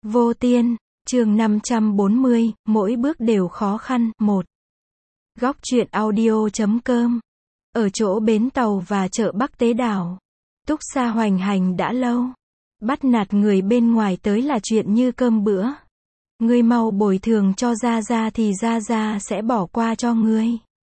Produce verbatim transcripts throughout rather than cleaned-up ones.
Vô Tiên, chương năm trăm bốn mươi, mỗi bước đều khó khăn, một. Góc truyện audio chấm com. Ở chỗ bến tàu và chợ Bắc Tế Đảo, Túc Sa hoành hành đã lâu. Bắt nạt người bên ngoài tới là chuyện như cơm bữa. Ngươi mau bồi thường cho Gia Gia thì Gia Gia sẽ bỏ qua cho ngươi.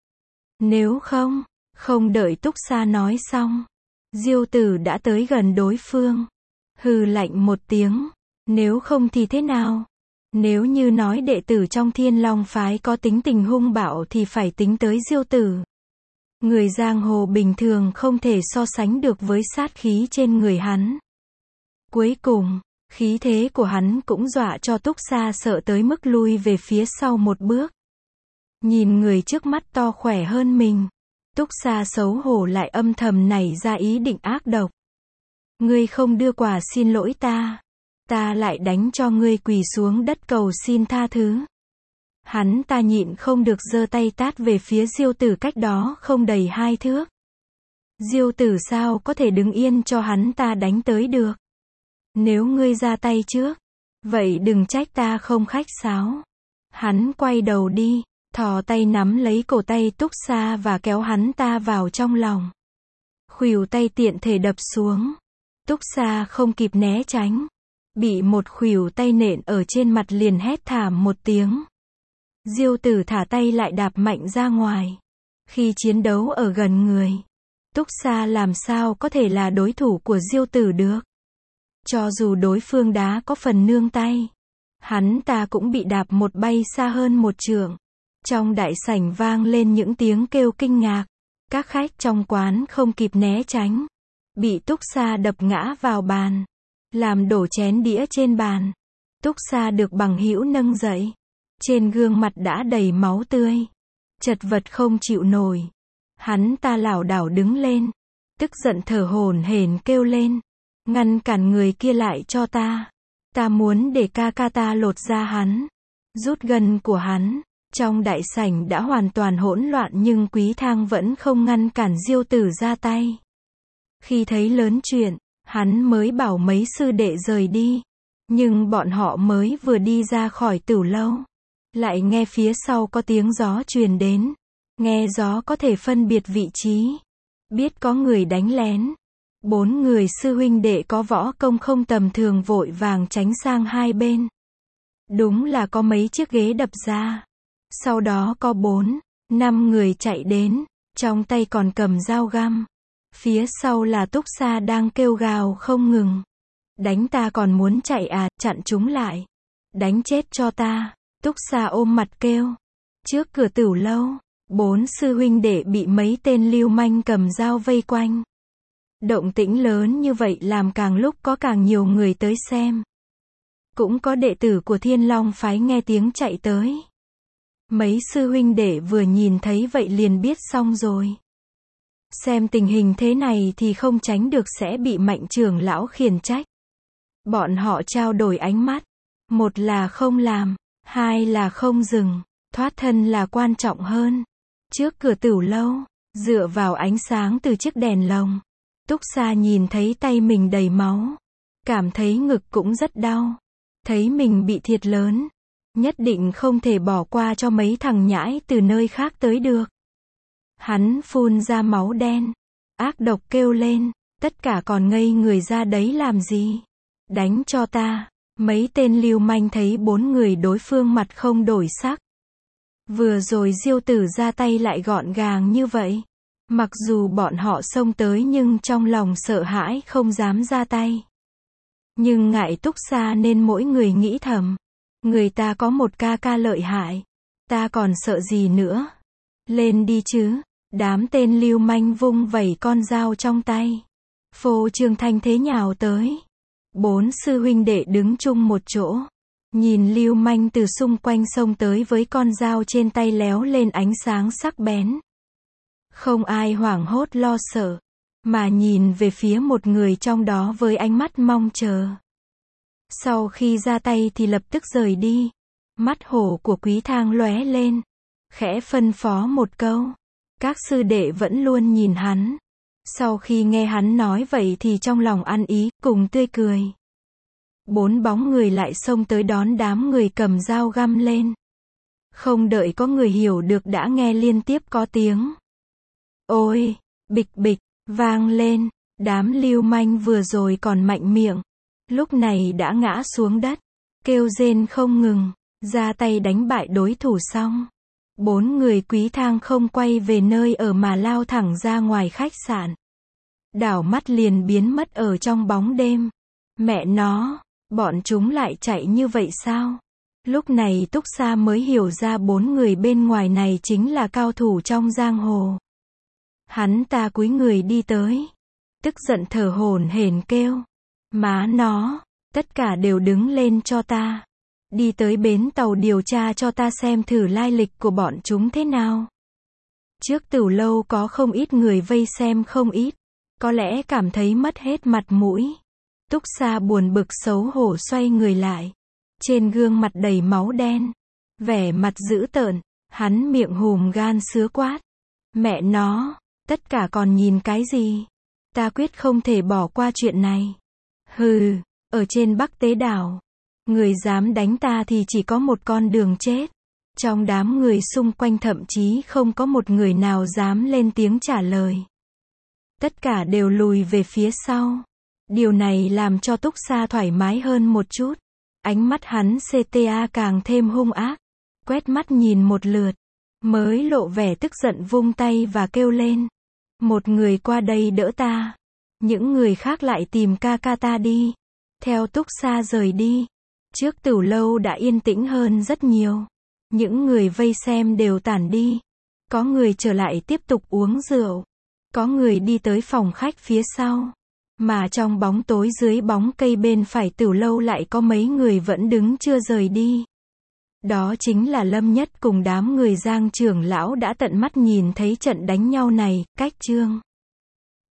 Nếu không, không đợi Túc Sa nói xong, Diêu Tử đã tới gần đối phương. Hừ lạnh một tiếng. Nếu không thì thế nào? Nếu như nói đệ tử trong Thiên Long phái có tính tình hung bạo thì phải tính tới Diêu Tử. Người giang hồ bình thường không thể so sánh được với sát khí trên người hắn. Cuối cùng, khí thế của hắn cũng dọa cho Túc Sa sợ tới mức lui về phía sau một bước. Nhìn người trước mắt to khỏe hơn mình, Túc Sa xấu hổ lại âm thầm nảy ra ý định ác độc. Ngươi không đưa quà xin lỗi ta, ta lại đánh cho ngươi quỳ xuống đất cầu xin tha thứ. Hắn ta nhịn không được giơ tay tát về phía Diêu Tử cách đó không đầy hai thước. Diêu Tử sao có thể đứng yên cho hắn ta đánh tới được? Nếu ngươi ra tay trước, vậy đừng trách ta không khách sáo. Hắn quay đầu đi, thò tay nắm lấy cổ tay Túc Sa và kéo hắn ta vào trong lòng. Khuỷu tay tiện thể đập xuống. Túc Sa không kịp né tránh, bị một khuỷu tay nện ở trên mặt liền hét thảm một tiếng. Diêu Tử thả tay lại đạp mạnh ra ngoài. Khi chiến đấu ở gần người, Túc Sa làm sao có thể là đối thủ của Diêu Tử được. Cho dù đối phương đá có phần nương tay, hắn ta cũng bị đạp một bay xa hơn một trượng. Trong đại sảnh vang lên những tiếng kêu kinh ngạc. Các khách trong quán không kịp né tránh, bị Túc Sa đập ngã vào bàn, làm đổ chén đĩa trên bàn. Túc Sa được bằng hữu nâng dậy, trên gương mặt đã đầy máu tươi, chật vật không chịu nổi. Hắn ta lảo đảo đứng lên, tức giận thở hổn hển kêu lên, ngăn cản người kia lại cho ta. Ta muốn để ca ca ta lột da hắn, rút gân của hắn. Trong đại sảnh đã hoàn toàn hỗn loạn nhưng Quý Thang vẫn không ngăn cản Diêu Tử ra tay. Khi thấy lớn chuyện, hắn mới bảo mấy sư đệ rời đi. Nhưng bọn họ mới vừa đi ra khỏi tửu lâu, lại nghe phía sau có tiếng gió truyền đến. Nghe gió có thể phân biệt vị trí, biết có người đánh lén. Bốn người sư huynh đệ có võ công không tầm thường vội vàng tránh sang hai bên. Đúng là có mấy chiếc ghế đập ra. Sau đó có bốn, năm người chạy đến, trong tay còn cầm dao găm. Phía sau là Túc Sa đang kêu gào không ngừng. Đánh ta còn muốn chạy à, chặn chúng lại. Đánh chết cho ta. Túc Sa ôm mặt kêu. Trước cửa tửu lâu, bốn sư huynh đệ bị mấy tên lưu manh cầm dao vây quanh. Động tĩnh lớn như vậy làm càng lúc có càng nhiều người tới xem. Cũng có đệ tử của Thiên Long phái nghe tiếng chạy tới. Mấy sư huynh đệ vừa nhìn thấy vậy liền biết xong rồi. Xem tình hình thế này thì không tránh được sẽ bị Mạnh trưởng lão khiển trách. Bọn họ trao đổi ánh mắt. Một là không làm, hai là không dừng, thoát thân là quan trọng hơn. Trước cửa tửu lâu, dựa vào ánh sáng từ chiếc đèn lồng, Túc Sa nhìn thấy tay mình đầy máu, cảm thấy ngực cũng rất đau. Thấy mình bị thiệt lớn, nhất định không thể bỏ qua cho mấy thằng nhãi từ nơi khác tới được. Hắn phun ra máu đen, ác độc kêu lên, tất cả còn ngây người ra đấy làm gì? Đánh cho ta. Mấy tên lưu manh thấy bốn người đối phương mặt không đổi sắc. Vừa rồi Diêu Tử ra tay lại gọn gàng như vậy. Mặc dù bọn họ xông tới nhưng trong lòng sợ hãi không dám ra tay. Nhưng ngại Túc Sa nên mỗi người nghĩ thầm. Người ta có một ca ca lợi hại, ta còn sợ gì nữa. Lên đi chứ. Đám tên lưu manh vung vẩy con dao trong tay, phô trương thanh thế nhào tới. Bốn sư huynh đệ đứng chung một chỗ, nhìn lưu manh từ xung quanh xông tới với con dao trên tay léo lên ánh sáng sắc bén. Không ai hoảng hốt lo sợ, mà nhìn về phía một người trong đó với ánh mắt mong chờ. Sau khi ra tay thì lập tức rời đi. Mắt hổ của Quý Thang lóe lên, khẽ phân phó một câu. Các sư đệ vẫn luôn nhìn hắn. Sau khi nghe hắn nói vậy thì trong lòng ăn ý, cùng tươi cười. Bốn bóng người lại xông tới đón đám người cầm dao găm lên. Không đợi có người hiểu được đã nghe liên tiếp có tiếng ôi, bịch bịch, vang lên. Đám lưu manh vừa rồi còn mạnh miệng, lúc này đã ngã xuống đất, kêu rên không ngừng, ra tay đánh bại đối thủ xong. Bốn người quý thang không quay về nơi ở mà lao thẳng ra ngoài khách sạn. Đảo mắt liền biến mất ở trong bóng đêm. Mẹ nó, bọn chúng lại chạy như vậy sao? Lúc này Túc Sa mới hiểu ra bốn người bên ngoài này chính là cao thủ trong giang hồ. Hắn ta cúi người đi tới, tức giận thở hổn hển kêu, má nó, tất cả đều đứng lên cho ta. Đi tới bến tàu điều tra cho ta xem thử lai lịch của bọn chúng thế nào. Trước Tửu Lâu có không ít người vây xem không ít, có lẽ cảm thấy mất hết mặt mũi. Túc Sa buồn bực xấu hổ xoay người lại, trên gương mặt đầy máu đen, vẻ mặt dữ tợn, hắn miệng hùm gan sứa quát, mẹ nó, tất cả còn nhìn cái gì? Ta quyết không thể bỏ qua chuyện này. Hừ, ở trên Bắc Tế Đảo, người dám đánh ta thì chỉ có một con đường chết. Trong đám người xung quanh thậm chí không có một người nào dám lên tiếng trả lời. Tất cả đều lùi về phía sau. Điều này làm cho Túc Sa thoải mái hơn một chút. Ánh mắt hắn xê tê a càng thêm hung ác. Quét mắt nhìn một lượt, mới lộ vẻ tức giận vung tay và kêu lên. Một người qua đây đỡ ta. Những người khác lại tìm ca ca ta đi. Theo Túc Sa rời đi. Trước Tửu Lâu đã yên tĩnh hơn rất nhiều. Những người vây xem đều tản đi. Có người trở lại tiếp tục uống rượu. Có người đi tới phòng khách phía sau. Mà trong bóng tối dưới bóng cây bên phải Tửu Lâu lại có mấy người vẫn đứng chưa rời đi. Đó chính là Lâm Nhất cùng đám người Giang trưởng lão đã tận mắt nhìn thấy trận đánh nhau này, cách Trương